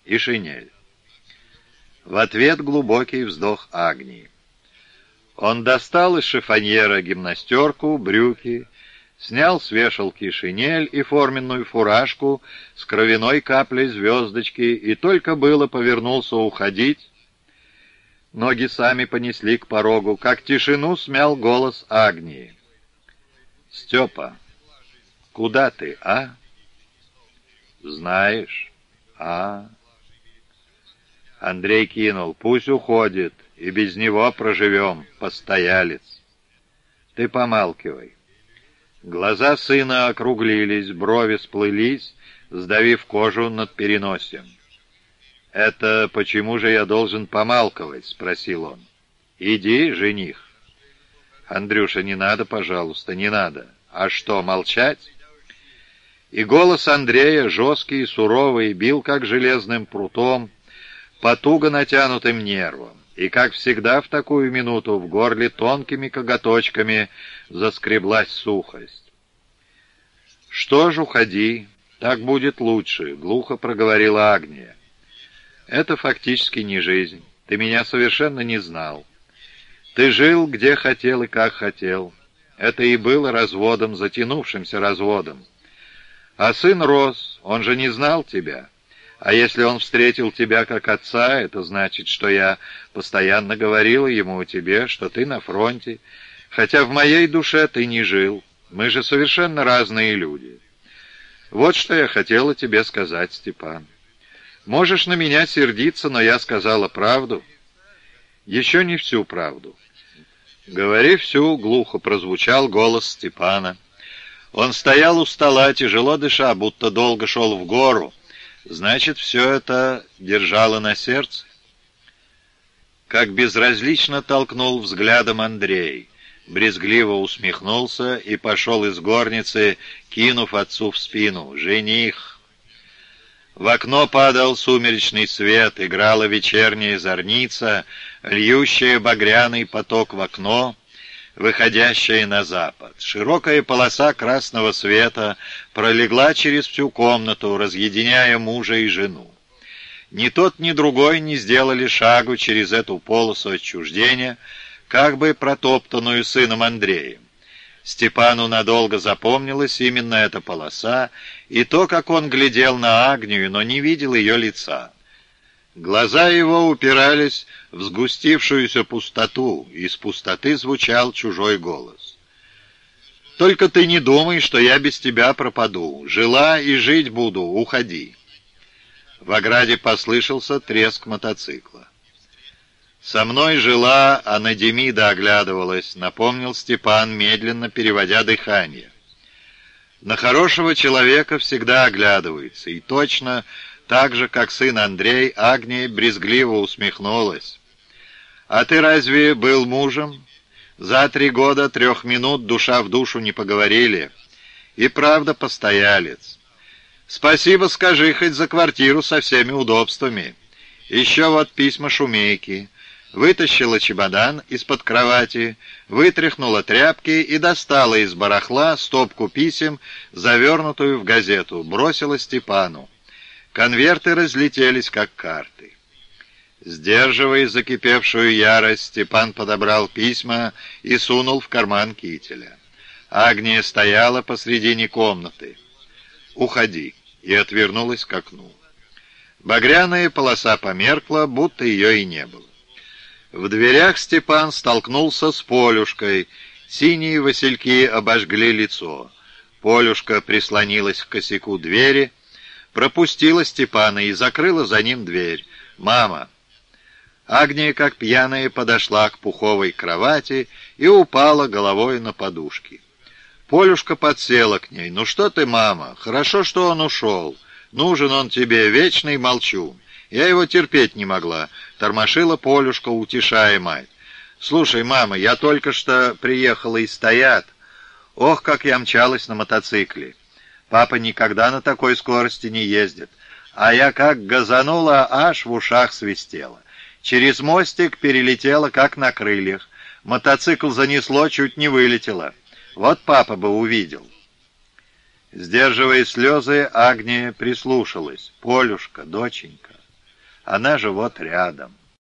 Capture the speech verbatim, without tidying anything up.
и шинель. В ответ глубокий вздох Агнии. Он достал из шифоньера гимнастерку, брюки, снял с вешалки шинель и форменную фуражку с кровяной каплей звездочки и только было повернулся уходить. Ноги сами понесли к порогу, как тишину смял голос Агнии. «Степа, куда ты, а?» «Знаешь, а?» Андрей кинул: «Пусть уходит, и без него проживем, постоялец. Ты помалкивай». Глаза сына округлились, брови сплылись, сдавив кожу над переносием. «Это почему же я должен помалковать?» — спросил он. «Иди, жених». «Андрюша, не надо, пожалуйста, не надо. А что, молчать?» И голос Андрея, жесткий и суровый, бил как железным прутом по туго натянутым нервам. И, как всегда в такую минуту, в горле тонкими коготочками заскреблась сухость. «Что ж, уходи, так будет лучше», — глухо проговорила Агния. «Это фактически не жизнь. Ты меня совершенно не знал. Ты жил, где хотел и как хотел. Это и было разводом, затянувшимся разводом. А сын рос, он же не знал тебя. А если он встретил тебя как отца, это значит, что я постоянно говорила ему о тебе, что ты на фронте, хотя в моей душе ты не жил. Мы же совершенно разные люди. Вот что я хотела тебе сказать, Степан. Можешь на меня сердиться, но я сказала правду. Еще не всю правду». «Говори всю», — глухо прозвучал голос Степана. Он стоял у стола, тяжело дыша, будто долго шел в гору. Значит, все это держало на сердце. Как безразлично толкнул взглядом Андрей, брезгливо усмехнулся и пошел из горницы, кинув отцу в спину: «Жених!». В окно падал сумеречный свет, играла вечерняя зорница, льющая багряный поток в окно, выходящая на запад. Широкая полоса красного света пролегла через всю комнату, разъединяя мужа и жену. Ни тот, ни другой не сделали шагу через эту полосу отчуждения, как бы протоптанную сыном Андреем. Степану надолго запомнилась именно эта полоса и то, как он глядел на Агнию, но не видел ее лица. Глаза его упирались в сгустившуюся пустоту, и из пустоты звучал чужой голос. «Только ты не думай, что я без тебя пропаду. Жила и жить буду, уходи». В ограде послышался треск мотоцикла. «Со мной жила, а на Демида оглядывалась», — напомнил Степан, медленно переводя дыхание. «На хорошего человека всегда оглядывается, и точно так же, как сын Андрей, Агния брезгливо усмехнулась. «А ты разве был мужем? За три года трех минут душа в душу не поговорили. И правда постоялец. Спасибо скажи хоть за квартиру со всеми удобствами. Еще вот письма Шумейки». Вытащила чемодан из-под кровати, вытряхнула тряпки и достала из барахла стопку писем, завернутую в газету, бросила Степану. Конверты разлетелись, как карты. Сдерживая закипевшую ярость, Степан подобрал письма и сунул в карман кителя. Агния стояла посредине комнаты. «Уходи», и отвернулась к окну. Багряная полоса померкла, будто ее и не было. В дверях Степан столкнулся с Полюшкой. Синие васильки обожгли лицо. Полюшка прислонилась к косяку двери, пропустила Степана и закрыла за ним дверь. «Мама!» Агния, как пьяная, подошла к пуховой кровати и упала головой на подушки. Полюшка подсела к ней. «Ну что ты, мама? Хорошо, что он ушел. Нужен он тебе, вечный молчун. Я его терпеть не могла», — тормошила Полюшка, утешая мать. «Слушай, мама, я только что приехала и стоят. Ох, как я мчалась на мотоцикле. Папа никогда на такой скорости не ездит. А я как газанула, аж в ушах свистела. Через мостик перелетела, как на крыльях. Мотоцикл занесло, чуть не вылетело. Вот папа бы увидел». Сдерживая слезы, Агния прислушалась. «Полюшка, доченька». Она же вот рядом.